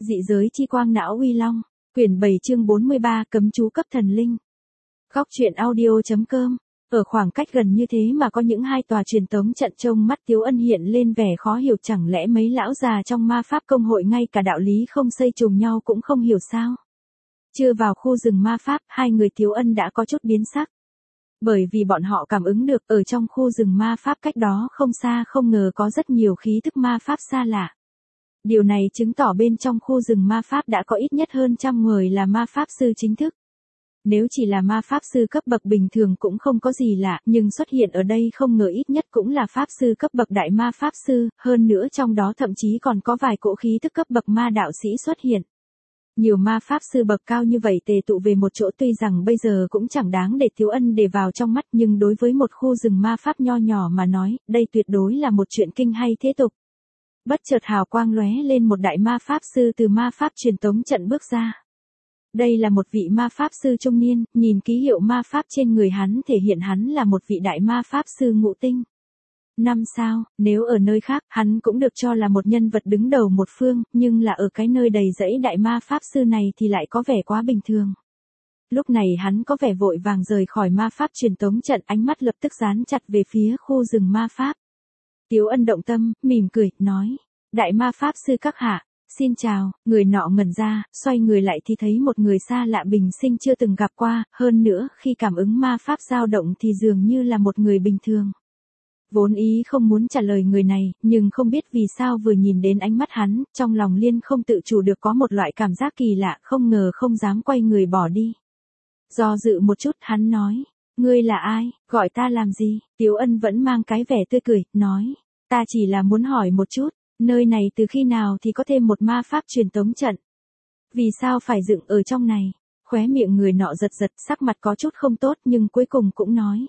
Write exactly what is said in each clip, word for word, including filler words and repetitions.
Dị giới chi quang não uy long, quyển bảy chương bốn mươi ba cấm chú cấp thần linh. Góc truyện audio.com. Ở khoảng cách gần như thế mà có những hai tòa truyền tống trận, trông mắt Tiếu Ân hiện lên vẻ khó hiểu, chẳng lẽ mấy lão già trong ma pháp công hội ngay cả đạo lý không xây trùng nhau cũng không hiểu sao? Chưa vào khu rừng ma pháp, hai người Tiếu Ân đã có chút biến sắc. Bởi vì bọn họ cảm ứng được ở trong khu rừng ma pháp cách đó không xa không ngờ có rất nhiều khí thức ma pháp xa lạ. Điều này chứng tỏ bên trong khu rừng ma pháp đã có ít nhất hơn trăm người là ma pháp sư chính thức. Nếu chỉ là ma pháp sư cấp bậc bình thường cũng không có gì lạ, nhưng xuất hiện ở đây không ngờ ít nhất cũng là pháp sư cấp bậc đại ma pháp sư, hơn nữa trong đó thậm chí còn có vài cỗ khí thức cấp bậc ma đạo sĩ xuất hiện. Nhiều ma pháp sư bậc cao như vậy tề tụ về một chỗ tuy rằng bây giờ cũng chẳng đáng để Tiếu Ân để vào trong mắt, nhưng đối với một khu rừng ma pháp nho nhỏ mà nói, đây tuyệt đối là một chuyện kinh hay thế tục. Bất chợt hào quang lóe lên, một đại ma pháp sư từ ma pháp truyền tống trận bước ra. Đây là một vị ma pháp sư trung niên, nhìn ký hiệu ma pháp trên người hắn thể hiện hắn là một vị đại ma pháp sư ngũ tinh. Năm sao, nếu ở nơi khác, hắn cũng được cho là một nhân vật đứng đầu một phương, nhưng là ở cái nơi đầy rẫy đại ma pháp sư này thì lại có vẻ quá bình thường. Lúc này hắn có vẻ vội vàng rời khỏi ma pháp truyền tống trận, ánh mắt lập tức dán chặt về phía khu rừng ma pháp. Tiếu Ân động tâm, mỉm cười, nói, đại ma pháp sư các hạ, xin chào. Người nọ ngẩn ra, xoay người lại thì thấy một người xa lạ bình sinh chưa từng gặp qua, hơn nữa khi cảm ứng ma pháp dao động thì dường như là một người bình thường. Vốn ý không muốn trả lời người này, nhưng không biết vì sao vừa nhìn đến ánh mắt hắn, trong lòng Liên không tự chủ được có một loại cảm giác kỳ lạ, không ngờ không dám quay người bỏ đi. Do dự một chút hắn nói, ngươi là ai, gọi ta làm gì? Tiếu Ân vẫn mang cái vẻ tươi cười, nói, ta chỉ là muốn hỏi một chút, nơi này từ khi nào thì có thêm một ma pháp truyền tống trận? Vì sao phải dựng ở trong này? Khóe miệng người nọ giật giật, sắc mặt có chút không tốt nhưng cuối cùng cũng nói.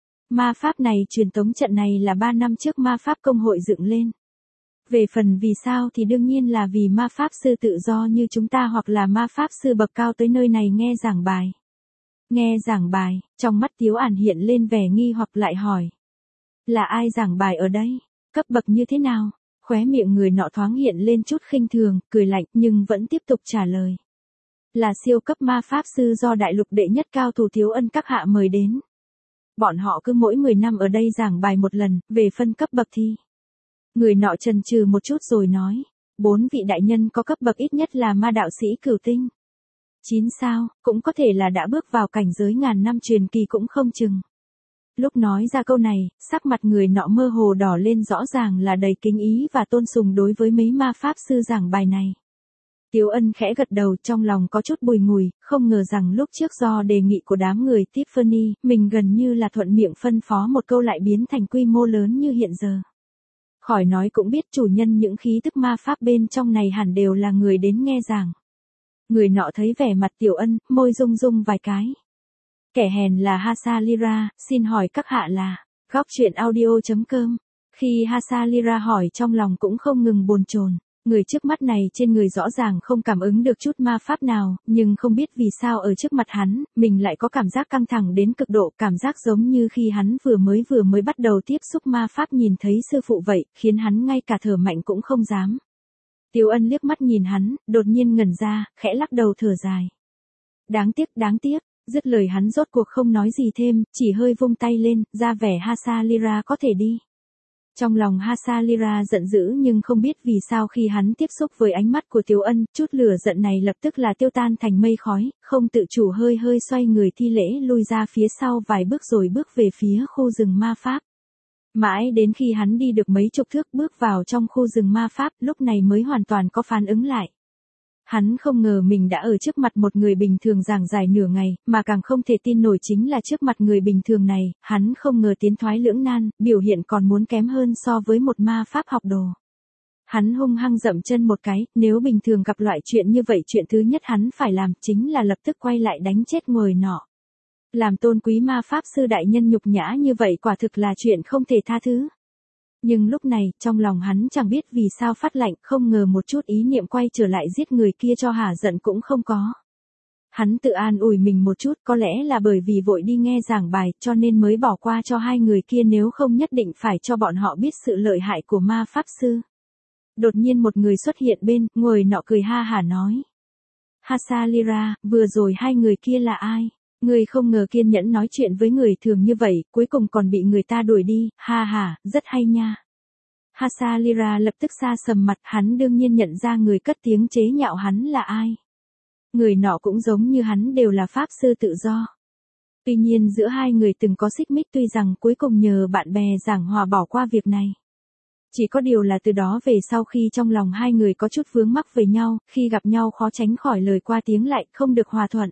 Ma pháp này, truyền tống trận này là ba năm trước ma pháp công hội dựng lên. Về phần vì sao thì đương nhiên là vì ma pháp sư tự do như chúng ta hoặc là ma pháp sư bậc cao tới nơi này nghe giảng bài. Nghe giảng bài, trong mắt Tiếu Ản hiện lên vẻ nghi hoặc lại hỏi. Là ai giảng bài ở đây? Cấp bậc như thế nào? Khóe miệng người nọ thoáng hiện lên chút khinh thường, cười lạnh nhưng vẫn tiếp tục trả lời. Là siêu cấp ma pháp sư do đại lục đệ nhất cao thủ Tiếu Ân các hạ mời đến. Bọn họ cứ mỗi mười năm ở đây giảng bài một lần, về phân cấp bậc thi. Người nọ chần chừ một chút rồi nói, bốn vị đại nhân có cấp bậc ít nhất là ma đạo sĩ cửu tinh. Chín sao, cũng có thể là đã bước vào cảnh giới ngàn năm truyền kỳ cũng không chừng. Lúc nói ra câu này, sắc mặt người nọ mơ hồ đỏ lên, rõ ràng là đầy kính ý và tôn sùng đối với mấy ma pháp sư giảng bài này. Tiếu Ân khẽ gật đầu, trong lòng có chút bùi ngùi, không ngờ rằng lúc trước do đề nghị của đám người Tiffany, mình gần như là thuận miệng phân phó một câu lại biến thành quy mô lớn như hiện giờ. Khỏi nói cũng biết chủ nhân những khí thức ma pháp bên trong này hẳn đều là người đến nghe giảng. Người nọ thấy vẻ mặt Tiểu Ân, môi rung rung vài cái. Kẻ hèn là Hasa Lyra, xin hỏi các hạ là, góc truyện audio.com. Khi Hasa Lyra hỏi trong lòng cũng không ngừng bồn chồn. Người trước mắt này trên người rõ ràng không cảm ứng được chút ma pháp nào, nhưng không biết vì sao ở trước mặt hắn, mình lại có cảm giác căng thẳng đến cực độ, cảm giác giống như khi hắn vừa mới vừa mới bắt đầu tiếp xúc ma pháp nhìn thấy sư phụ vậy, khiến hắn ngay cả thở mạnh cũng không dám. Tiếu Ân liếc mắt nhìn hắn, đột nhiên ngẩn ra, khẽ lắc đầu thở dài. Đáng tiếc, đáng tiếc, dứt lời hắn rốt cuộc không nói gì thêm, chỉ hơi vung tay lên, ra vẻ Hasa Lyra có thể đi. Trong lòng Hasa Lyra giận dữ nhưng không biết vì sao khi hắn tiếp xúc với ánh mắt của Tiếu Ân, chút lửa giận này lập tức là tiêu tan thành mây khói, không tự chủ hơi hơi xoay người thi lễ lui ra phía sau vài bước rồi bước về phía khu rừng ma pháp. Mãi đến khi hắn đi được mấy chục thước bước vào trong khu rừng ma pháp, lúc này mới hoàn toàn có phản ứng lại. Hắn không ngờ mình đã ở trước mặt một người bình thường giảng dài nửa ngày, mà càng không thể tin nổi chính là trước mặt người bình thường này, hắn không ngờ tiến thoái lưỡng nan, biểu hiện còn muốn kém hơn so với một ma pháp học đồ. Hắn hung hăng dậm chân một cái, nếu bình thường gặp loại chuyện như vậy chuyện thứ nhất hắn phải làm chính là lập tức quay lại đánh chết người nọ. Làm tôn quý ma pháp sư đại nhân nhục nhã như vậy quả thực là chuyện không thể tha thứ. Nhưng lúc này, trong lòng hắn chẳng biết vì sao phát lạnh, không ngờ một chút ý niệm quay trở lại giết người kia cho hả giận cũng không có. Hắn tự an ủi mình một chút, có lẽ là bởi vì vội đi nghe giảng bài, cho nên mới bỏ qua cho hai người kia, nếu không nhất định phải cho bọn họ biết sự lợi hại của ma pháp sư. Đột nhiên một người xuất hiện bên, người nọ cười ha hả nói. Hasalira, vừa rồi hai người kia là ai? Người không ngờ kiên nhẫn nói chuyện với người thường như vậy, cuối cùng còn bị người ta đuổi đi, ha ha, rất hay nha. Hasalira lập tức xa sầm mặt, hắn đương nhiên nhận ra người cất tiếng chế nhạo hắn là ai. Người nọ cũng giống như hắn đều là pháp sư tự do. Tuy nhiên giữa hai người từng có xích mích, tuy rằng cuối cùng nhờ bạn bè giảng hòa bỏ qua việc này. Chỉ có điều là từ đó về sau khi trong lòng hai người có chút vướng mắc về nhau, khi gặp nhau khó tránh khỏi lời qua tiếng lại, không được hòa thuận.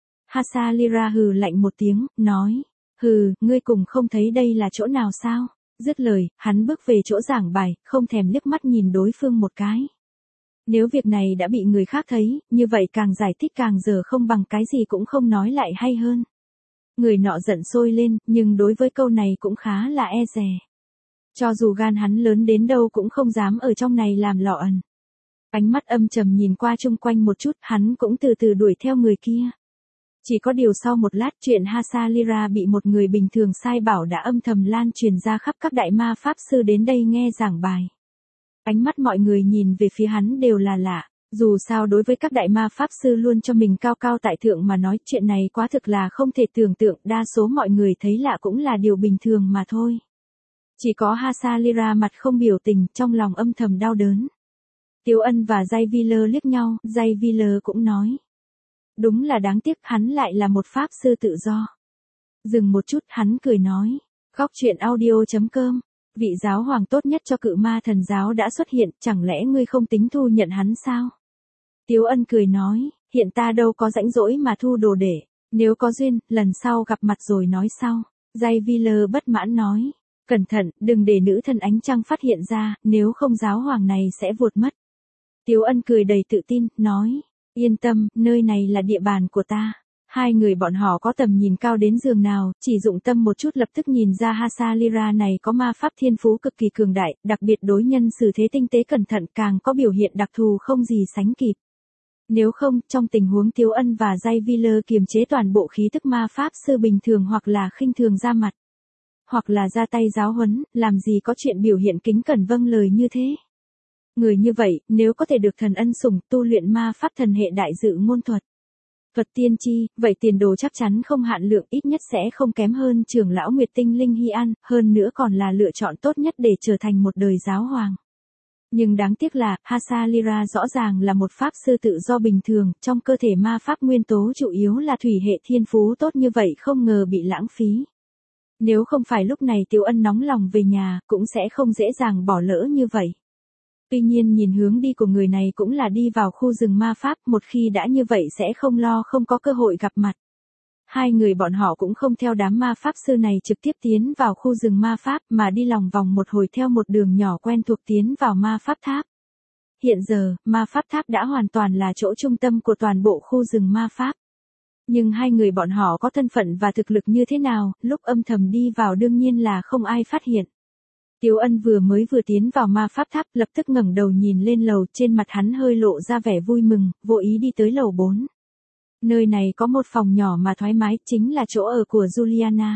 Hasalira hừ lạnh một tiếng, nói, hừ, ngươi cùng không thấy đây là chỗ nào sao? Dứt lời, hắn bước về chỗ giảng bài, không thèm liếc mắt nhìn đối phương một cái. Nếu việc này đã bị người khác thấy, như vậy càng giải thích càng dở không bằng cái gì cũng không nói lại hay hơn. Người nọ giận sôi lên, nhưng đối với câu này cũng khá là e dè. Cho dù gan hắn lớn đến đâu cũng không dám ở trong này làm lọ ẩn. Ánh mắt âm trầm nhìn qua chung quanh một chút, hắn cũng từ từ đuổi theo người kia. Chỉ có điều sau một lát chuyện Hasalira bị một người bình thường sai bảo đã âm thầm lan truyền ra khắp các đại ma pháp sư đến đây nghe giảng bài. Ánh mắt mọi người nhìn về phía hắn đều là lạ. Dù sao đối với các đại ma pháp sư luôn cho mình cao cao tại thượng mà nói chuyện này quá thực là không thể tưởng tượng, đa số mọi người thấy lạ cũng là điều bình thường mà thôi. Chỉ có Hasalira mặt không biểu tình, trong lòng âm thầm đau đớn. Tiếu Ân và Jayviller liếc nhau, Jayviller cũng nói. Đúng là đáng tiếc, hắn lại là một pháp sư tự do. Dừng một chút, hắn cười nói. Góc truyện audio chấm com. Vị giáo hoàng tốt nhất cho cự ma thần giáo đã xuất hiện, chẳng lẽ ngươi không tính thu nhận hắn sao? Tiếu Ân cười nói, hiện ta đâu có rãnh rỗi mà thu đồ để. Nếu có duyên, lần sau gặp mặt rồi nói sau. Jayviller bất mãn nói. Cẩn thận, đừng để nữ thần ánh trăng phát hiện ra, nếu không giáo hoàng này sẽ vụt mất. Tiếu Ân cười đầy tự tin, nói. Yên tâm, nơi này là địa bàn của ta. Hai người bọn họ có tầm nhìn cao đến giường nào, chỉ dụng tâm một chút lập tức nhìn ra Hasalira này có ma pháp thiên phú cực kỳ cường đại, đặc biệt đối nhân xử thế tinh tế cẩn thận, càng có biểu hiện đặc thù không gì sánh kịp. Nếu không, trong tình huống Tiếu Ân và Jayviller kiềm chế toàn bộ khí tức ma pháp sư bình thường hoặc là khinh thường ra mặt, hoặc là ra tay giáo huấn, làm gì có chuyện biểu hiện kính cẩn vâng lời như thế. Người như vậy, nếu có thể được thần ân sủng, tu luyện ma pháp thần hệ đại dự ngôn thuật. Thuật tiên tri, vậy tiền đồ chắc chắn không hạn lượng, ít nhất sẽ không kém hơn trưởng lão Nguyệt Tinh Linh Hy An, hơn nữa còn là lựa chọn tốt nhất để trở thành một đời giáo hoàng. Nhưng đáng tiếc là, Hasalira rõ ràng là một pháp sư tự do bình thường, trong cơ thể ma pháp nguyên tố chủ yếu là thủy hệ, thiên phú tốt như vậy không ngờ bị lãng phí. Nếu không phải lúc này Tiếu Ân nóng lòng về nhà, cũng sẽ không dễ dàng bỏ lỡ như vậy. Tuy nhiên nhìn hướng đi của người này cũng là đi vào khu rừng ma pháp, một khi đã như vậy sẽ không lo không có cơ hội gặp mặt. Hai người bọn họ cũng không theo đám ma pháp sư này trực tiếp tiến vào khu rừng ma pháp mà đi lòng vòng một hồi theo một đường nhỏ quen thuộc tiến vào ma pháp tháp. Hiện giờ, ma pháp tháp đã hoàn toàn là chỗ trung tâm của toàn bộ khu rừng ma pháp. Nhưng hai người bọn họ có thân phận và thực lực như thế nào, lúc âm thầm đi vào đương nhiên là không ai phát hiện. Tiếu Ân vừa mới vừa tiến vào ma pháp tháp, lập tức ngẩng đầu nhìn lên lầu, trên mặt hắn hơi lộ ra vẻ vui mừng, vô ý đi tới lầu bốn. Nơi này có một phòng nhỏ mà thoải mái, chính là chỗ ở của Juliana.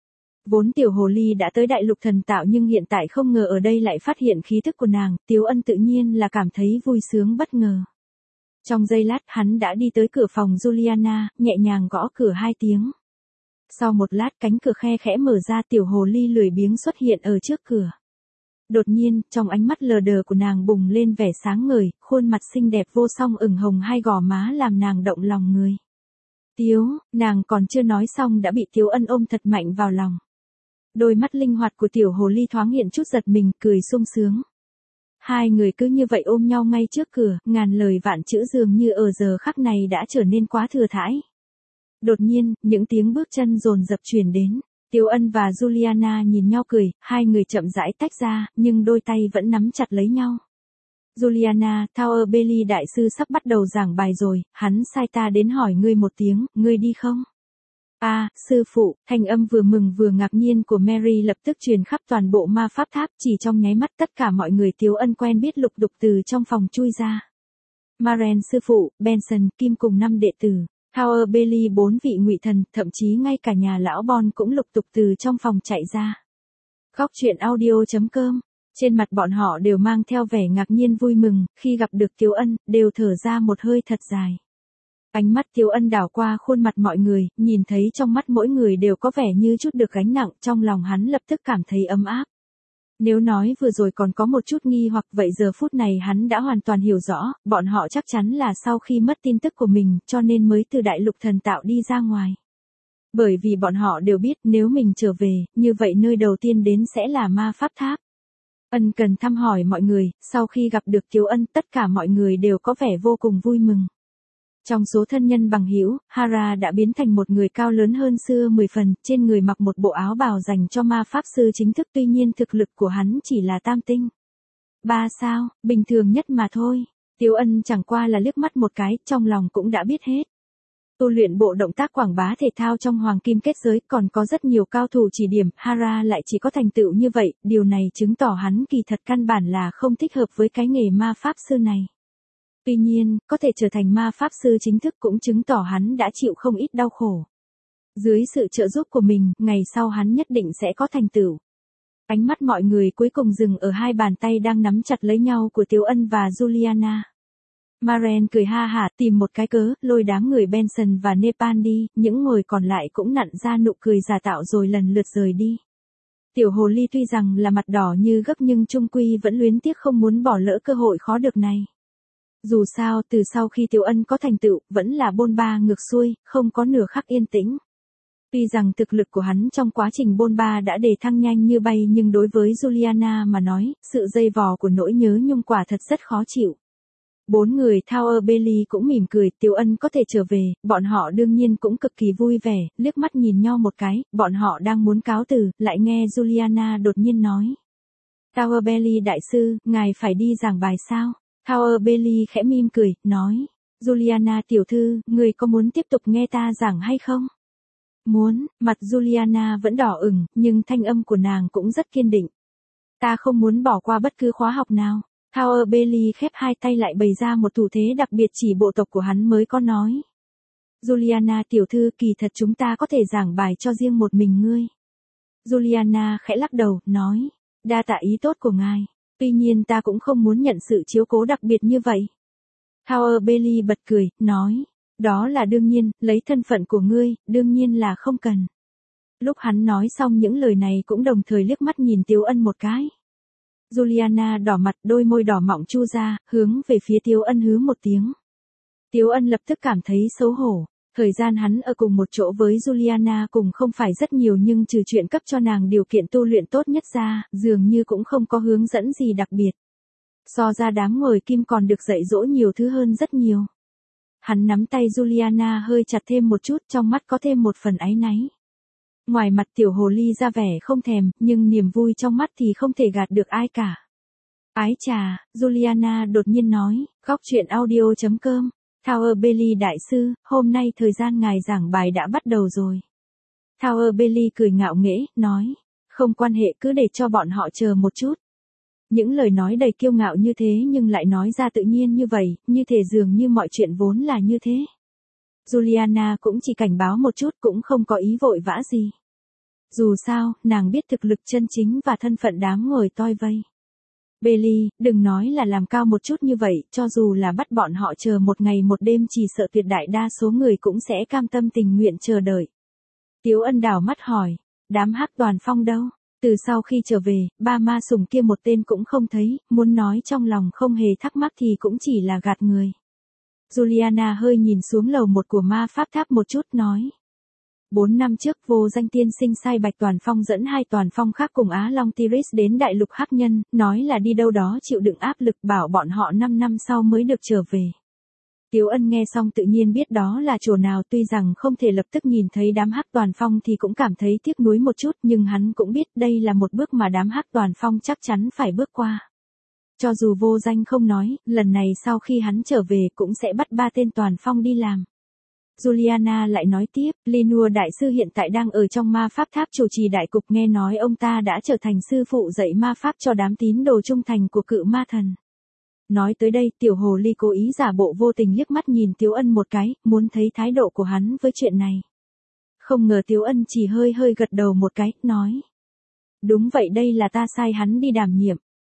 Vốn tiểu hồ ly đã tới đại lục thần tạo nhưng hiện tại không ngờ ở đây lại phát hiện khí thức của nàng, Tiếu Ân tự nhiên là cảm thấy vui sướng bất ngờ. Trong giây lát hắn đã đi tới cửa phòng Juliana, nhẹ nhàng gõ cửa hai tiếng. Sau một lát cánh cửa khe khẽ mở ra, tiểu hồ ly lười biếng xuất hiện ở trước cửa. Đột nhiên, trong ánh mắt lờ đờ của nàng bùng lên vẻ sáng ngời, khuôn mặt xinh đẹp vô song ửng hồng hai gò má làm nàng động lòng người. Tiếu, nàng còn chưa nói xong đã bị Tiếu Ân ôm thật mạnh vào lòng. Đôi mắt linh hoạt của tiểu hồ ly thoáng hiện chút giật mình, cười sung sướng. Hai người cứ như vậy ôm nhau ngay trước cửa, ngàn lời vạn chữ dường như ở giờ khắc này đã trở nên quá thừa thãi. Đột nhiên, những tiếng bước chân dồn dập truyền đến. Tiếu Ân và Juliana nhìn nhau cười, hai người chậm rãi tách ra, nhưng đôi tay vẫn nắm chặt lấy nhau. Juliana, Tower Bailey đại sư sắp bắt đầu giảng bài rồi, hắn sai ta đến hỏi ngươi một tiếng, ngươi đi không? À, sư phụ, thanh âm vừa mừng vừa ngạc nhiên của Mary lập tức truyền khắp toàn bộ ma pháp tháp, chỉ trong nháy mắt tất cả mọi người Tiếu Ân quen biết lục đục từ trong phòng chui ra. Maren sư phụ, Benson, Kim cùng năm đệ tử, Tower Bailey bốn vị ngụy thần, thậm chí ngay cả nhà lão Bon cũng lục tục từ trong phòng chạy ra. Góc truyện audio chấm com Trên mặt bọn họ đều mang theo vẻ ngạc nhiên vui mừng, khi gặp được Tiếu Ân, đều thở ra một hơi thật dài. Ánh mắt Tiếu Ân đảo qua khuôn mặt mọi người, nhìn thấy trong mắt mỗi người đều có vẻ như chút được gánh nặng, trong lòng hắn lập tức cảm thấy ấm áp. Nếu nói vừa rồi còn có một chút nghi hoặc, vậy giờ phút này hắn đã hoàn toàn hiểu rõ, bọn họ chắc chắn là sau khi mất tin tức của mình, cho nên mới từ đại lục thần tạo đi ra ngoài. Bởi vì bọn họ đều biết nếu mình trở về, như vậy nơi đầu tiên đến sẽ là ma pháp tháp. Ân cần thăm hỏi mọi người, sau khi gặp được Tiếu Ân tất cả mọi người đều có vẻ vô cùng vui mừng. Trong số thân nhân bằng hữu, Hara đã biến thành một người cao lớn hơn xưa mười phần, trên người mặc một bộ áo bào dành cho ma pháp sư chính thức, tuy nhiên thực lực của hắn chỉ là tam tinh. Ba sao, bình thường nhất mà thôi. Tiếu Ân chẳng qua là liếc mắt một cái, trong lòng cũng đã biết hết. Tu luyện bộ động tác quảng bá thể thao trong hoàng kim kết giới, còn có rất nhiều cao thủ chỉ điểm, Hara lại chỉ có thành tựu như vậy, điều này chứng tỏ hắn kỳ thật căn bản là không thích hợp với cái nghề ma pháp sư này. Tuy nhiên, có thể trở thành ma pháp sư chính thức cũng chứng tỏ hắn đã chịu không ít đau khổ. Dưới sự trợ giúp của mình, ngày sau hắn nhất định sẽ có thành tựu. Ánh mắt mọi người cuối cùng dừng ở hai bàn tay đang nắm chặt lấy nhau của Tiếu Ân và Juliana. Maren cười ha hả, tìm một cái cớ, lôi đám người Benson và Nepal đi, những người còn lại cũng nặn ra nụ cười giả tạo rồi lần lượt rời đi. Tiểu hồ ly tuy rằng là mặt đỏ như gấp nhưng chung quy vẫn luyến tiếc không muốn bỏ lỡ cơ hội khó được này. Dù sao, từ sau khi Tiếu Ân có thành tựu, vẫn là bôn ba ngược xuôi, không có nửa khắc yên tĩnh. Tuy rằng thực lực của hắn trong quá trình bôn ba đã đề thăng nhanh như bay nhưng đối với Juliana mà nói, sự dây vò của nỗi nhớ nhung quả thật rất khó chịu. Bốn người Tower Bailey cũng mỉm cười, Tiếu Ân có thể trở về, bọn họ đương nhiên cũng cực kỳ vui vẻ, liếc mắt nhìn nhau một cái, bọn họ đang muốn cáo từ, lại nghe Juliana đột nhiên nói. Tower Bailey đại sư, ngài phải đi giảng bài sao? Tower Bailey khẽ mỉm cười, nói. Juliana tiểu thư, người có muốn tiếp tục nghe ta giảng hay không? Muốn, mặt Juliana vẫn đỏ ửng, nhưng thanh âm của nàng cũng rất kiên định. Ta không muốn bỏ qua bất cứ khóa học nào. Tower Bailey khép hai tay lại bày ra một thủ thế đặc biệt chỉ bộ tộc của hắn mới có nói. Juliana tiểu thư, kỳ thật chúng ta có thể giảng bài cho riêng một mình ngươi. Juliana khẽ lắc đầu, nói. Đa tạ ý tốt của ngài. Tuy nhiên ta cũng không muốn nhận sự chiếu cố đặc biệt như vậy. Tower Bailey bật cười, nói. Đó là đương nhiên, lấy thân phận của ngươi, đương nhiên là không cần. Lúc hắn nói xong những lời này cũng đồng thời liếc mắt nhìn Tiếu Ân một cái. Juliana đỏ mặt, đôi môi đỏ mọng chu ra, hướng về phía Tiếu Ân hứ một tiếng. Tiếu Ân lập tức cảm thấy xấu hổ. Thời gian hắn ở cùng một chỗ với Juliana cùng không phải rất nhiều nhưng trừ chuyện cấp cho nàng điều kiện tu luyện tốt nhất ra, dường như cũng không có hướng dẫn gì đặc biệt. So ra đám ngồi kim còn được dạy dỗ nhiều thứ hơn rất nhiều. Hắn nắm tay Juliana hơi chặt thêm một chút, trong mắt có thêm một phần áy náy. Ngoài mặt tiểu hồ ly ra vẻ không thèm, nhưng niềm vui trong mắt thì không thể gạt được ai cả. Ái chà, Juliana đột nhiên nói, góc chuyện audio chấm com. Tower Bailey đại sư, hôm nay thời gian ngài giảng bài đã bắt đầu rồi. Tower Bailey cười ngạo nghễ, nói, không quan hệ, cứ để cho bọn họ chờ một chút. Những lời nói đầy kiêu ngạo như thế nhưng lại nói ra tự nhiên như vậy, như thể dường như mọi chuyện vốn là như thế. Juliana cũng chỉ cảnh báo một chút, cũng không có ý vội vã gì. Dù sao, nàng biết thực lực chân chính và thân phận đám ngồi toi vây. Bailey, đừng nói là làm cao một chút như vậy, cho dù là bắt bọn họ chờ một ngày một đêm chỉ sợ tuyệt đại đa số người cũng sẽ cam tâm tình nguyện chờ đợi. Tiếu Ân đảo mắt hỏi, đám Hắc Toàn Phong đâu? Từ sau khi trở về, ba ma sủng kia một tên cũng không thấy, muốn nói trong lòng không hề thắc mắc thì cũng chỉ là gạt người. Juliana hơi nhìn xuống lầu một của ma pháp tháp một chút, nói. Bốn năm trước, vô danh tiên sinh sai Bạch Toàn Phong dẫn hai Toàn Phong khác cùng Á Long Tiris đến đại lục Hắc Nhân, nói là đi đâu đó chịu đựng áp lực, bảo bọn họ năm năm sau mới được trở về. Tiếu Ân nghe xong tự nhiên biết đó là chỗ nào, tuy rằng không thể lập tức nhìn thấy đám Hắc Toàn Phong thì cũng cảm thấy tiếc nuối một chút, nhưng hắn cũng biết đây là một bước mà đám Hắc Toàn Phong chắc chắn phải bước qua. Cho dù vô danh không nói, lần này sau khi hắn trở về cũng sẽ bắt ba tên Toàn Phong đi làm. Juliana lại nói tiếp, Linua đại sư hiện tại đang ở trong ma pháp tháp chủ trì đại cục, nghe nói ông ta đã trở thành sư phụ dạy ma pháp cho đám tín đồ trung thành của cự ma thần. Nói tới đây, tiểu hồ ly cố ý giả bộ vô tình liếc mắt nhìn Tiếu Ân một cái, muốn thấy thái độ của hắn với chuyện này. Không ngờ Tiếu Ân chỉ hơi hơi gật đầu một cái, nói. Đúng vậy, đây là ta sai hắn đi đảm nhiệm.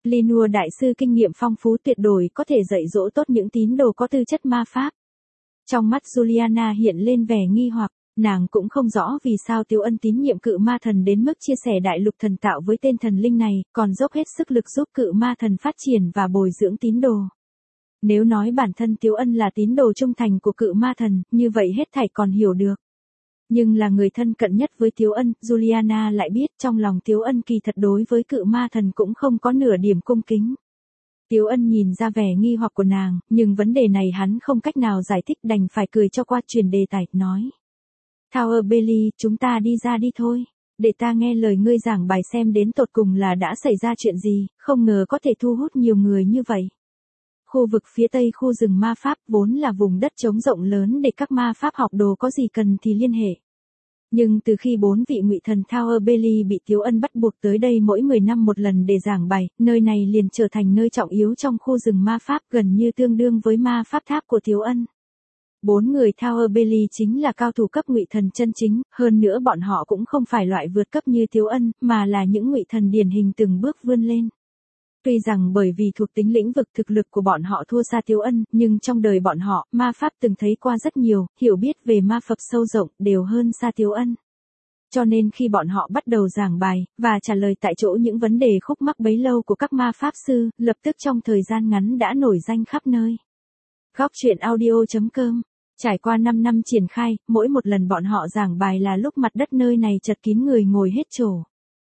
Linua đại sư kinh nghiệm phong phú tuyệt đối có thể dạy dỗ tốt những tín đồ có tư chất ma pháp. Trong mắt Juliana hiện lên vẻ nghi hoặc, nàng cũng không rõ vì sao Tiếu Ân tín nhiệm cự ma thần đến mức chia sẻ đại lục thần tạo với tên thần linh này, còn dốc hết sức lực giúp cự ma thần phát triển và bồi dưỡng tín đồ. Nếu nói bản thân Tiếu Ân là tín đồ trung thành của cự ma thần, như vậy hết thảy còn hiểu được. Nhưng là người thân cận nhất với Tiếu Ân, Juliana lại biết trong lòng Tiếu Ân kỳ thật đối với cự ma thần cũng không có nửa điểm cung kính. Tiếu Ân nhìn ra vẻ nghi hoặc của nàng, nhưng vấn đề này hắn không cách nào giải thích đành phải cười cho qua truyền đề tài, nói. Tower Bailey, chúng ta đi ra đi thôi, để ta nghe lời ngươi giảng bài xem đến tột cùng là đã xảy ra chuyện gì, không ngờ có thể thu hút nhiều người như vậy. Khu vực phía tây khu rừng ma pháp vốn là vùng đất trống rộng lớn để các ma pháp học đồ có gì cần thì liên hệ. Nhưng từ khi bốn vị ngụy thần Tower Bailey bị Tiếu Ân bắt buộc tới đây mỗi mười năm một lần để giảng bài, nơi này liền trở thành nơi trọng yếu trong khu rừng ma pháp, gần như tương đương với ma pháp tháp của Tiếu Ân. Bốn người Tower Bailey chính là cao thủ cấp ngụy thần chân chính, hơn nữa bọn họ cũng không phải loại vượt cấp như Tiếu Ân, mà là những ngụy thần điển hình từng bước vươn lên. Tuy rằng bởi vì thuộc tính lĩnh vực thực lực của bọn họ thua xa Tiếu Ân, nhưng trong đời bọn họ, ma pháp từng thấy qua rất nhiều, hiểu biết về ma pháp sâu rộng, đều hơn xa Tiếu Ân. Cho nên khi bọn họ bắt đầu giảng bài, và trả lời tại chỗ những vấn đề khúc mắc bấy lâu của các ma pháp sư, lập tức trong thời gian ngắn đã nổi danh khắp nơi. Góc truyện audio chấm com. Trải qua năm năm triển khai, mỗi một lần bọn họ giảng bài là lúc mặt đất nơi này chật kín người ngồi hết chỗ.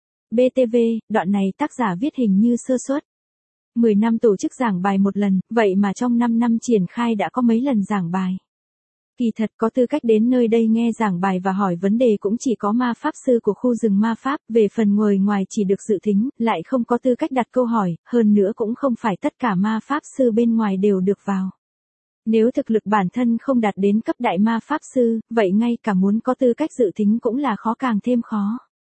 bê tê vê, đoạn này tác giả viết hình như sơ suất. mười năm tổ chức giảng bài một lần, vậy mà trong năm năm triển khai đã có mấy lần giảng bài. Kỳ thật có tư cách đến nơi đây nghe giảng bài và hỏi vấn đề cũng chỉ có ma pháp sư của khu rừng ma pháp, về phần ngồi ngoài chỉ được dự thính, lại không có tư cách đặt câu hỏi, hơn nữa cũng không phải tất cả ma pháp sư bên ngoài đều được vào. Nếu thực lực bản thân không đạt đến cấp đại ma pháp sư, vậy ngay cả muốn có tư cách dự thính cũng là khó càng thêm khó.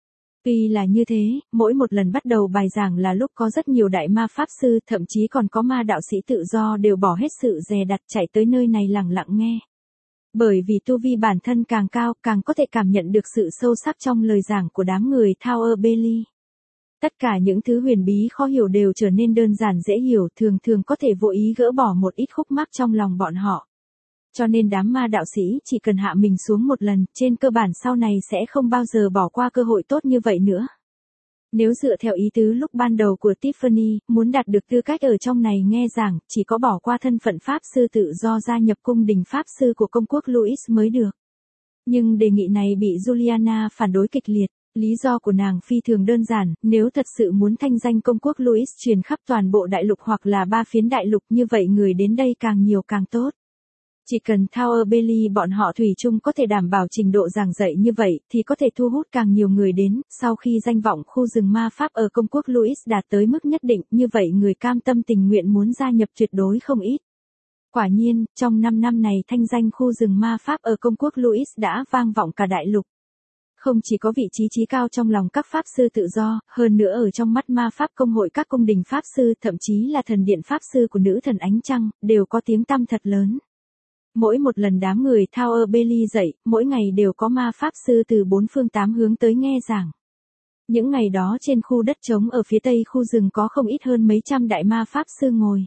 Tuy là như thế, mỗi một lần bắt đầu bài giảng là lúc có rất nhiều đại ma pháp sư, thậm chí còn có ma đạo sĩ tự do đều bỏ hết sự dè đặt chạy tới nơi này lặng lặng nghe. Bởi vì tu vi bản thân càng cao, càng có thể cảm nhận được sự sâu sắc trong lời giảng của đám người Tower Bailey. Tất cả những thứ huyền bí khó hiểu đều trở nên đơn giản dễ hiểu, thường thường có thể vô ý gỡ bỏ một ít khúc mắc trong lòng bọn họ. Cho nên đám ma đạo sĩ chỉ cần hạ mình xuống một lần, trên cơ bản sau này sẽ không bao giờ bỏ qua cơ hội tốt như vậy nữa. Nếu dựa theo ý tứ lúc ban đầu của Tiffany, muốn đạt được tư cách ở trong này nghe giảng, chỉ có bỏ qua thân phận pháp sư tự do gia nhập cung đình pháp sư của công quốc Louis mới được. Nhưng đề nghị này bị Juliana phản đối kịch liệt. Lý do của nàng phi thường đơn giản, nếu thật sự muốn thanh danh công quốc Louis truyền khắp toàn bộ đại lục hoặc là ba phiến đại lục như vậy người đến đây càng nhiều càng tốt. Chỉ cần Tower Bailey bọn họ thủy chung có thể đảm bảo trình độ giảng dạy như vậy thì có thể thu hút càng nhiều người đến, sau khi danh vọng khu rừng ma pháp ở công quốc Louis đạt tới mức nhất định, như vậy người cam tâm tình nguyện muốn gia nhập tuyệt đối không ít. Quả nhiên, trong năm năm này thanh danh khu rừng ma pháp ở công quốc Louis đã vang vọng cả đại lục. Không chỉ có vị trí trí cao trong lòng các pháp sư tự do, hơn nữa ở trong mắt ma pháp công hội các cung đình pháp sư, thậm chí là thần điện pháp sư của nữ thần ánh trăng, đều có tiếng tăm thật lớn. Mỗi một lần đám người Tower Bailey dậy, mỗi ngày đều có ma pháp sư từ bốn phương tám hướng tới nghe giảng. Những ngày đó trên khu đất trống ở phía tây khu rừng có không ít hơn mấy trăm đại ma pháp sư ngồi.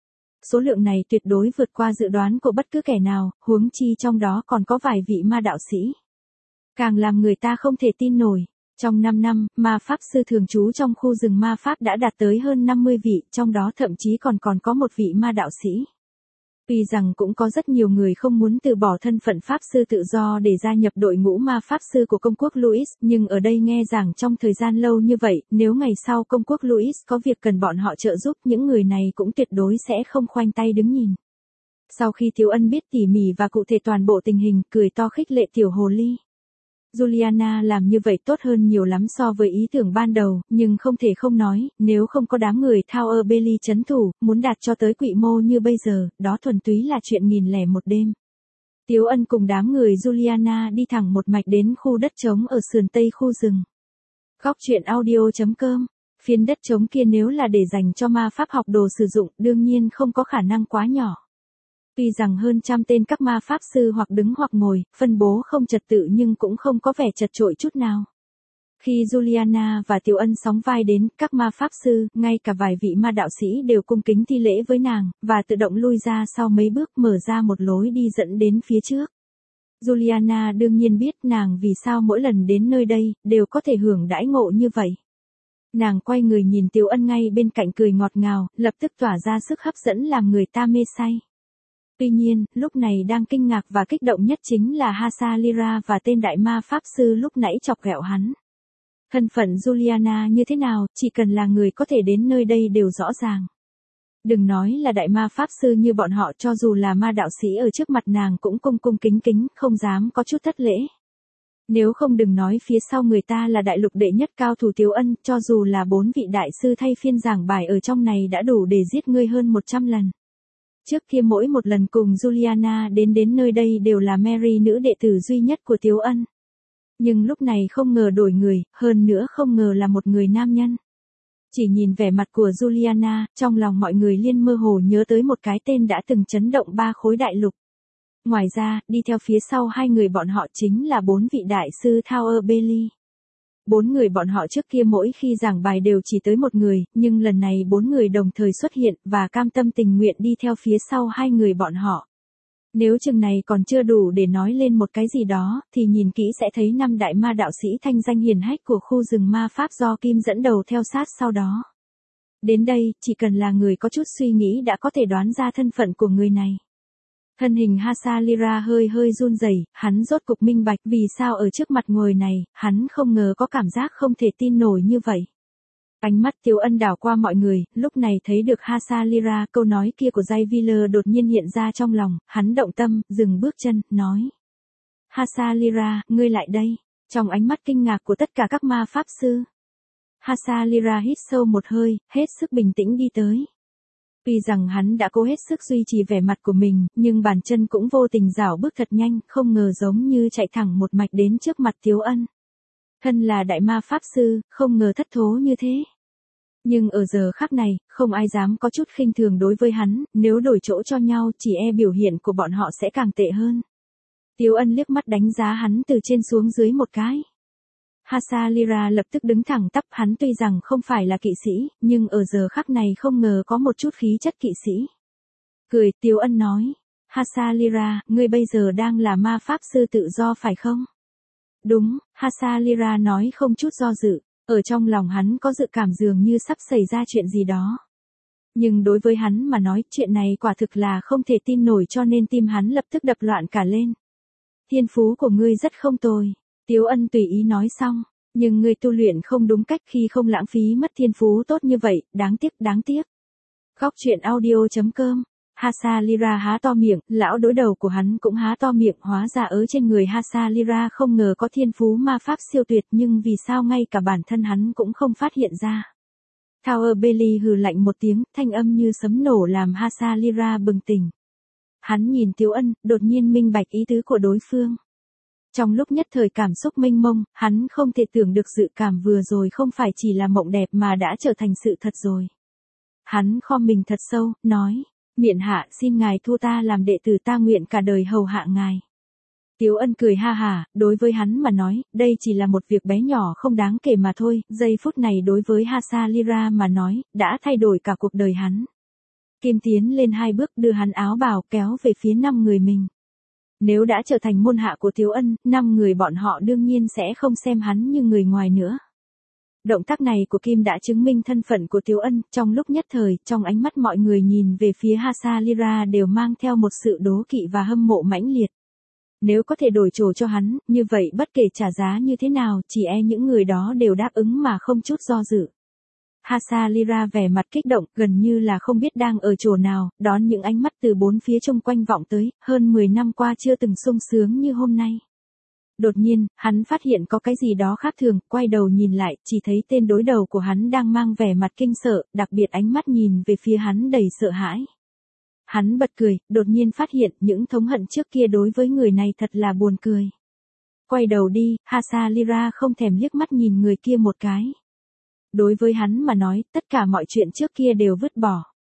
Số lượng này tuyệt đối vượt qua dự đoán của bất cứ kẻ nào, huống chi trong đó còn có vài vị ma đạo sĩ. Càng làm người ta không thể tin nổi. Trong năm năm, ma pháp sư thường trú trong khu rừng ma pháp đã đạt tới hơn năm mươi vị, trong đó thậm chí còn còn có một vị ma đạo sĩ. Tuy rằng cũng có rất nhiều người không muốn từ bỏ thân phận pháp sư tự do để gia nhập đội ngũ ma pháp sư của công quốc Louis, nhưng ở đây nghe giảng trong thời gian lâu như vậy, nếu ngày sau công quốc Louis có việc cần bọn họ trợ giúp, những người này cũng tuyệt đối sẽ không khoanh tay đứng nhìn. Sau khi Tiếu Ân biết tỉ mỉ và cụ thể toàn bộ tình hình, cười to khích lệ tiểu hồ ly. Juliana làm như vậy tốt hơn nhiều lắm so với ý tưởng ban đầu, nhưng không thể không nói, nếu không có đám người Tower Bailey trấn thủ, muốn đạt cho tới quỵ mô như bây giờ, đó thuần túy là chuyện nghìn lẻ một đêm. Tiếu Ân cùng đám người Juliana đi thẳng một mạch đến khu đất trống ở sườn tây khu rừng. Góc truyện audio chấm com. Phiến đất trống kia nếu là để dành cho ma pháp học đồ sử dụng, đương nhiên không có khả năng quá nhỏ. Tuy rằng hơn trăm tên các ma pháp sư hoặc đứng hoặc ngồi, phân bố không trật tự nhưng cũng không có vẻ chật chội chút nào. Khi Juliana và Tiểu Ân sóng vai đến, các ma pháp sư, ngay cả vài vị ma đạo sĩ đều cung kính thi lễ với nàng, và tự động lui ra sau mấy bước mở ra một lối đi dẫn đến phía trước. Juliana đương nhiên biết nàng vì sao mỗi lần đến nơi đây, đều có thể hưởng đãi ngộ như vậy. Nàng quay người nhìn Tiểu Ân ngay bên cạnh cười ngọt ngào, lập tức tỏa ra sức hấp dẫn làm người ta mê say. Tuy nhiên, lúc này đang kinh ngạc và kích động nhất chính là Hasa Lyra và tên đại ma pháp sư lúc nãy chọc ghẹo hắn. Thân phận Juliana như thế nào, chỉ cần là người có thể đến nơi đây đều rõ ràng. Đừng nói là đại ma pháp sư như bọn họ, cho dù là ma đạo sĩ ở trước mặt nàng cũng cung cung kính kính, không dám có chút thất lễ. Nếu không đừng nói phía sau người ta là đại lục đệ nhất cao thủ Tiểu Ân, cho dù là bốn vị đại sư thay phiên giảng bài ở trong này đã đủ để giết ngươi hơn một trăm lần. Trước kia mỗi một lần cùng Juliana đến đến nơi đây đều là Mary nữ đệ tử duy nhất của Tiểu Ân. Nhưng lúc này không ngờ đổi người, hơn nữa không ngờ là một người nam nhân. Chỉ nhìn vẻ mặt của Juliana, trong lòng mọi người liên mơ hồ nhớ tới một cái tên đã từng chấn động ba khối đại lục. Ngoài ra, đi theo phía sau hai người bọn họ chính là bốn vị đại sư Tower Bailey. Bốn người bọn họ trước kia mỗi khi giảng bài đều chỉ tới một người, nhưng lần này bốn người đồng thời xuất hiện và cam tâm tình nguyện đi theo phía sau hai người bọn họ. Nếu chừng này còn chưa đủ để nói lên một cái gì đó, thì nhìn kỹ sẽ thấy năm đại ma đạo sĩ thanh danh hiển hách của khu rừng ma pháp do Kim dẫn đầu theo sát sau đó. Đến đây, chỉ cần là người có chút suy nghĩ đã có thể đoán ra thân phận của người này. Thân hình Hasa Lyra hơi hơi run rẩy, hắn rốt cục minh bạch vì sao ở trước mặt người này, hắn không ngờ có cảm giác không thể tin nổi như vậy. Ánh mắt Tiểu Ân đảo qua mọi người, lúc này thấy được Hasa Lyra, câu nói kia của Jay Wheeler đột nhiên hiện ra trong lòng, hắn động tâm, dừng bước chân, nói. Hasa Lyra, ngươi lại đây, trong ánh mắt kinh ngạc của tất cả các ma pháp sư. Hasa Lyra hít sâu một hơi, hết sức bình tĩnh đi tới. Tuy rằng hắn đã cố hết sức duy trì vẻ mặt của mình, nhưng bàn chân cũng vô tình rảo bước thật nhanh, không ngờ giống như chạy thẳng một mạch đến trước mặt Tiểu Ân. Thân là đại ma pháp sư, không ngờ thất thố như thế. Nhưng ở giờ khắc này, không ai dám có chút khinh thường đối với hắn, nếu đổi chỗ cho nhau chỉ e biểu hiện của bọn họ sẽ càng tệ hơn. Tiểu Ân liếc mắt đánh giá hắn từ trên xuống dưới một cái. Hasa Lyra lập tức đứng thẳng tắp, hắn tuy rằng không phải là kỵ sĩ, nhưng ở giờ khắc này không ngờ có một chút khí chất kỵ sĩ. Cười, Tiểu Ân nói, Hasa Lyra, ngươi bây giờ đang là ma pháp sư tự do phải không? Đúng, Hasa Lyra nói không chút do dự, ở trong lòng hắn có dự cảm dường như sắp xảy ra chuyện gì đó. Nhưng đối với hắn mà nói chuyện này quả thực là không thể tin nổi cho nên tim hắn lập tức đập loạn cả lên. Thiên phú của ngươi rất không tồi. Tiểu Ân tùy ý nói xong, nhưng ngươi tu luyện không đúng cách khi không lãng phí mất thiên phú tốt như vậy, đáng tiếc, đáng tiếc. Góc truyện audio chấm com. Hasa Lyra há to miệng, lão đối đầu của hắn cũng há to miệng, hóa ra ở trên người Hasa Lyra không ngờ có thiên phú ma pháp siêu tuyệt, nhưng vì sao ngay cả bản thân hắn cũng không phát hiện ra. Tower Bailey hừ lạnh một tiếng, thanh âm như sấm nổ làm Hasa Lyra bừng tỉnh. Hắn nhìn Tiểu Ân, đột nhiên minh bạch ý tứ của đối phương. Trong lúc nhất thời cảm xúc mênh mông, hắn không thể tưởng được dự cảm vừa rồi không phải chỉ là mộng đẹp mà đã trở thành sự thật rồi. Hắn khom mình thật sâu, nói, miện hạ xin ngài thu ta làm đệ tử, ta nguyện cả đời hầu hạ ngài. Tiểu Ân cười ha hả, đối với hắn mà nói, đây chỉ là một việc bé nhỏ không đáng kể mà thôi, giây phút này đối với Hasa Lyra mà nói, đã thay đổi cả cuộc đời hắn. Kim tiến lên hai bước đưa hắn áo bào kéo về phía năm người mình. Nếu đã trở thành môn hạ của Tiểu Ân, năm người bọn họ đương nhiên sẽ không xem hắn như người ngoài nữa. Động tác này của Kim đã chứng minh thân phận của Tiểu Ân, trong lúc nhất thời, trong ánh mắt mọi người nhìn về phía Hasa Lyra đều mang theo một sự đố kỵ và hâm mộ mãnh liệt. Nếu có thể đổi chỗ cho hắn, như vậy bất kể trả giá như thế nào, chỉ e những người đó đều đáp ứng mà không chút do dự. Hasa Lyra vẻ mặt kích động, gần như là không biết đang ở chỗ nào, đón những ánh mắt từ bốn phía chung quanh vọng tới, hơn mười năm qua chưa từng sung sướng như hôm nay. Đột nhiên, hắn phát hiện có cái gì đó khác thường, quay đầu nhìn lại, chỉ thấy tên đối đầu của hắn đang mang vẻ mặt kinh sợ, đặc biệt ánh mắt nhìn về phía hắn đầy sợ hãi. Hắn bật cười, đột nhiên phát hiện những thống hận trước kia đối với người này thật là buồn cười. Quay đầu đi, Hasa Lyra không thèm liếc mắt nhìn người kia một cái. Đối với hắn mà nói, tất cả mọi chuyện trước kia đều vứt bỏ.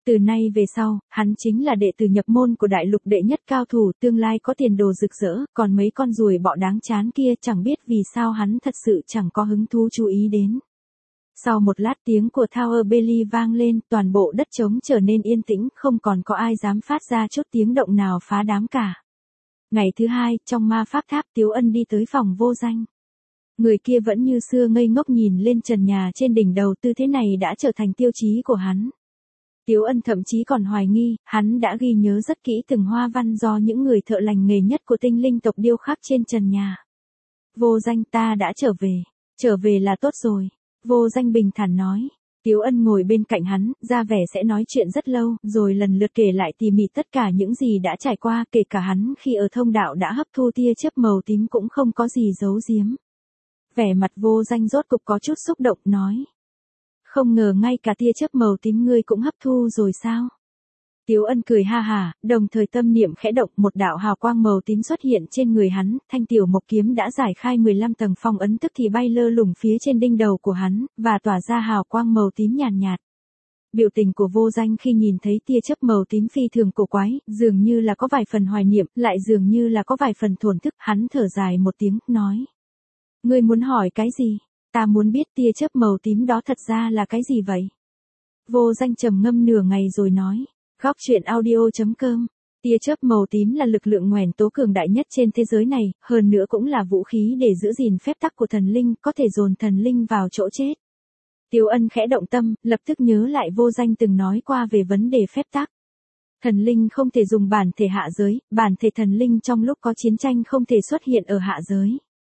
Từ nay về sau, hắn chính là đệ tử nhập môn của đại lục đệ nhất cao thủ, tương lai có tiền đồ rực rỡ, còn mấy con ruồi bọ đáng chán kia chẳng biết vì sao hắn thật sự chẳng có hứng thú chú ý đến. Sau một lát tiếng của Tower Bailey vang lên, toàn bộ đất trống trở nên yên tĩnh, không còn có ai dám phát ra chút tiếng động nào phá đám cả. Ngày thứ hai, trong ma pháp tháp Tiếu Ân đi tới phòng Vô Danh. Người kia vẫn như xưa ngây ngốc nhìn lên trần nhà trên đỉnh đầu, tư thế này đã trở thành tiêu chí của hắn. Tiếu Ân thậm chí còn hoài nghi, hắn đã ghi nhớ rất kỹ từng hoa văn do những người thợ lành nghề nhất của tinh linh tộc điêu khắc trên trần nhà. Vô Danh, ta đã trở về. Trở về là tốt rồi. Vô Danh bình thản nói. Tiếu Ân ngồi bên cạnh hắn, ra vẻ sẽ nói chuyện rất lâu, rồi lần lượt kể lại tỉ mỉ tất cả những gì đã trải qua, kể cả hắn khi ở thông đạo đã hấp thu tia chớp màu tím cũng không có gì giấu giếm. Vẻ mặt Vô Danh rốt cục có chút xúc động, nói. Không ngờ ngay cả tia chớp màu tím ngươi cũng hấp thu rồi sao? Tiếu Ân cười ha hả, đồng thời tâm niệm khẽ động, một đạo hào quang màu tím xuất hiện trên người hắn, thanh tiểu mộc kiếm đã giải khai mười lăm tầng phong ấn tức thì bay lơ lửng phía trên đinh đầu của hắn, và tỏa ra hào quang màu tím nhàn nhạt, nhạt. Biểu tình của Vô Danh khi nhìn thấy tia chớp màu tím phi thường cổ quái, dường như là có vài phần hoài niệm, lại dường như là có vài phần thổn thức, hắn thở dài một tiếng, nói. Ngươi muốn hỏi cái gì? Ta muốn biết tia chớp màu tím đó thật ra là cái gì vậy? Vô Danh trầm ngâm nửa ngày rồi nói. Góc truyện audio chấm com. Tia chớp màu tím là lực lượng nguyền tố cường đại nhất trên thế giới này, hơn nữa cũng là vũ khí để giữ gìn phép tắc của thần linh, có thể dồn thần linh vào chỗ chết. Tiếu Ân khẽ động tâm, lập tức nhớ lại Vô Danh từng nói qua về vấn đề phép tắc. Thần linh không thể dùng bản thể hạ giới, bản thể thần linh trong lúc có chiến tranh không thể xuất hiện ở hạ giới.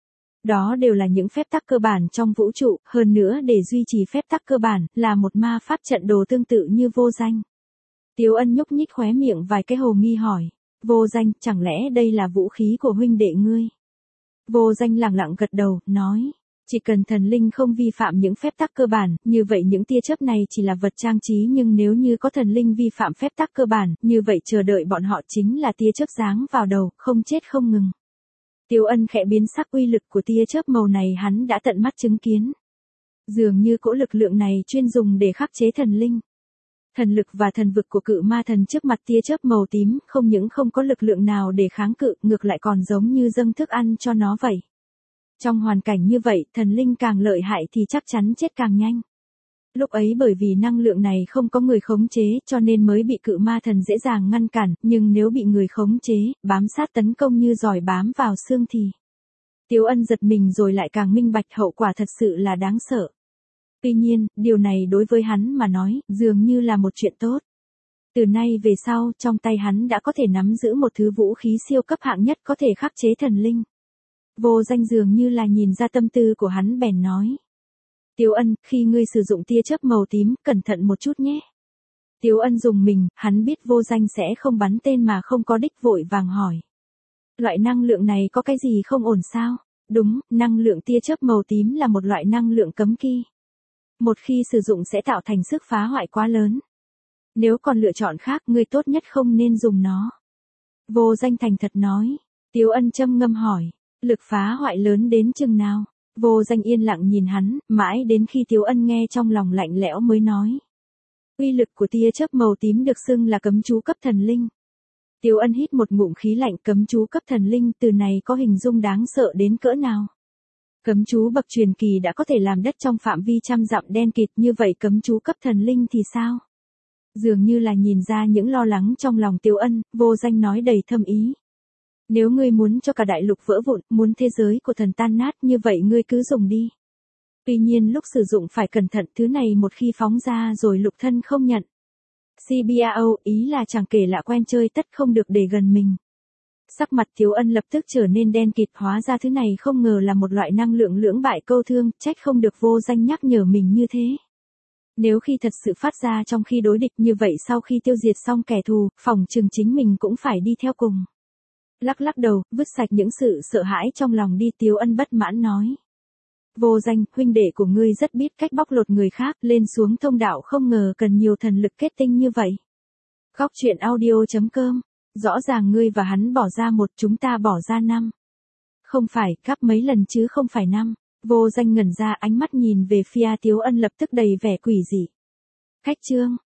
Đó đều là những phép tắc cơ bản trong vũ trụ, hơn nữa để duy trì phép tắc cơ bản, là một ma pháp trận đồ tương tự như Vô Danh. Tiếu Ân nhúc nhích khóe miệng vài cái hồ nghi hỏi. Vô Danh, chẳng lẽ đây là vũ khí của huynh đệ ngươi? Vô Danh lặng lặng gật đầu, nói. Chỉ cần thần linh không vi phạm những phép tắc cơ bản, như vậy những tia chớp này chỉ là vật trang trí, nhưng nếu như có thần linh vi phạm phép tắc cơ bản, như vậy chờ đợi bọn họ chính là tia chớp giáng vào đầu, không chết không ngừng. Tiếu Ân khẽ biến sắc, uy lực của tia chớp màu này hắn đã tận mắt chứng kiến. Dường như cỗ lực lượng này chuyên dùng để khắc chế thần linh. Thần lực và thần vực của cự ma thần trước mặt tia chớp màu tím không những không có lực lượng nào để kháng cự, ngược lại còn giống như dâng thức ăn cho nó vậy. Trong hoàn cảnh như vậy, thần linh càng lợi hại thì chắc chắn chết càng nhanh. Lúc ấy bởi vì năng lượng này không có người khống chế cho nên mới bị cự ma thần dễ dàng ngăn cản, nhưng nếu bị người khống chế, bám sát tấn công như giỏi bám vào xương thì... Tiếu Ân giật mình rồi lại càng minh bạch hậu quả thật sự là đáng sợ. Tuy nhiên, điều này đối với hắn mà nói, dường như là một chuyện tốt. Từ nay về sau, trong tay hắn đã có thể nắm giữ một thứ vũ khí siêu cấp hạng nhất có thể khắc chế thần linh. Vô Danh dường như là nhìn ra tâm tư của hắn bèn nói. Tiếu Ân, khi ngươi sử dụng tia chớp màu tím, cẩn thận một chút nhé. Tiếu Ân dùng mình, hắn biết Vô Danh sẽ không bắn tên mà không có đích, vội vàng hỏi. Loại năng lượng này có cái gì không ổn sao? Đúng, năng lượng tia chớp màu tím là một loại năng lượng cấm kỵ. Một khi sử dụng sẽ tạo thành sức phá hoại quá lớn. Nếu còn lựa chọn khác, ngươi tốt nhất không nên dùng nó. Vô Danh thành thật nói. Tiếu Ân châm ngâm hỏi. Lực phá hoại lớn đến chừng nào? Vô Danh yên lặng nhìn hắn, mãi đến khi Tiếu Ân nghe trong lòng lạnh lẽo mới nói. Uy lực của tia chớp màu tím được xưng là cấm chú cấp thần linh. Tiếu Ân hít một ngụm khí lạnh, cấm chú cấp thần linh, từ này có hình dung đáng sợ đến cỡ nào. Cấm chú bậc truyền kỳ đã có thể làm đất trong phạm vi trăm dặm đen kịt, như vậy cấm chú cấp thần linh thì sao? Dường như là nhìn ra những lo lắng trong lòng Tiếu Ân, Vô Danh nói đầy thâm ý. Nếu ngươi muốn cho cả đại lục vỡ vụn, muốn thế giới của thần tan nát, như vậy ngươi cứ dùng đi. Tuy nhiên lúc sử dụng phải cẩn thận, thứ này một khi phóng ra rồi lục thân không nhận. xê bê a o, ý là chẳng kể lạ quen chơi tất không được để gần mình. Sắc mặt Tiếu Ân lập tức trở nên đen kịt, hóa ra thứ này không ngờ là một loại năng lượng lưỡng bại câu thương, trách không được Vô Danh nhắc nhở mình như thế. Nếu khi thật sự phát ra trong khi đối địch như vậy, sau khi tiêu diệt xong kẻ thù, phỏng chừng chính mình cũng phải đi theo cùng. Lắc lắc đầu, vứt sạch những sự sợ hãi trong lòng đi, Tiếu Ân bất mãn nói. Vô Danh, huynh đệ của ngươi rất biết cách bóc lột người khác, lên xuống thông đạo không ngờ cần nhiều thần lực kết tinh như vậy. Góc truyện audio chấm com. Rõ ràng ngươi và hắn bỏ ra một, chúng ta bỏ ra năm. Không phải, gấp mấy lần chứ không phải năm. Vô Danh ngẩn ra, ánh mắt nhìn về phía Tiếu Ân lập tức đầy vẻ quỷ dị. Khách chương.